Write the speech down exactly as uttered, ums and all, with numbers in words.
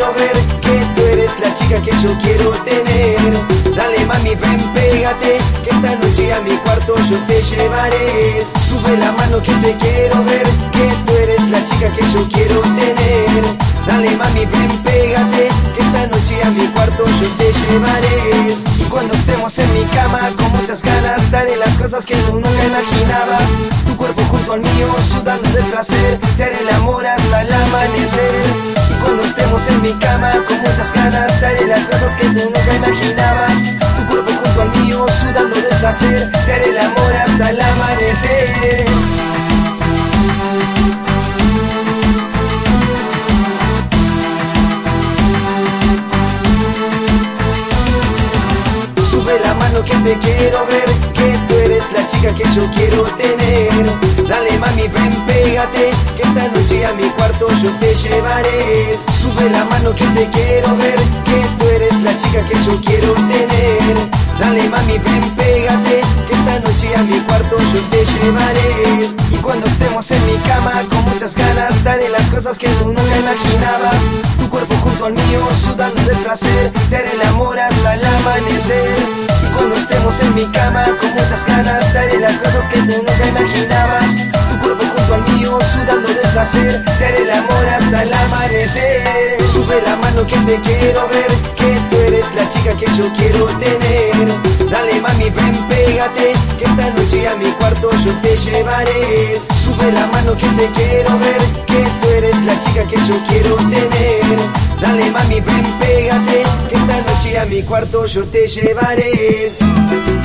quiero ver, que tú eres la chica que yo quiero tener. Dale mami, ven, pégate, que esta noche a mi cuarto yo te llevaré. Sube la mano que te quiero ver, que tú eres la chica que yo quiero tener. Dale mami, ven, pégate, que esta noche a mi cuarto yo te llevaré. Y cuando estemos en mi cama con muchas ganas, te haré las cosas que tú nunca imaginabas. Tu cuerpo junto al mío, sudando de placer, te haré el amor hasta el amanecer. Y cuando estemos en mi cama con muchas ganas, te haré las cosas que tú nunca imaginabas. Tu cuerpo junto al mío, sudando de placer, te haré el amor hasta el amanecer. Sube la mano que te quiero ver, que tú eres la chica que yo quiero tener. Dale mami, ven, pégate, que esta noche a mi cuarto yo te llevaré. Sube la mano que te quiero ver, que tú eres la chica que yo quiero tener. Dale mami, ven, pégate, que esta noche a mi cuarto yo te llevaré. Y cuando estemos en mi cama con muchas ganas, te haré las cosas que tú nunca imaginabas. Tu cuerpo junto al mío, sudando de placer, te haré el amor hasta el amanecer. Y cuando estemos en mi cama con muchas ganas, te haré las cosas que tú nunca imaginabas. Tu cuerpo junto al mío, sudando de placer, te haré el amor hasta el amanecer. Sube la mano que te quiero ver, que tú eres la chica que yo quiero tener. Dale mami, ven, pégate, que esta noche a mi cuarto yo te llevaré. Sube la mano que te quiero ver, que tú eres la chica que yo quiero tener. Dale mami, ven, pégate, que esta noche a mi cuarto yo te llevaré.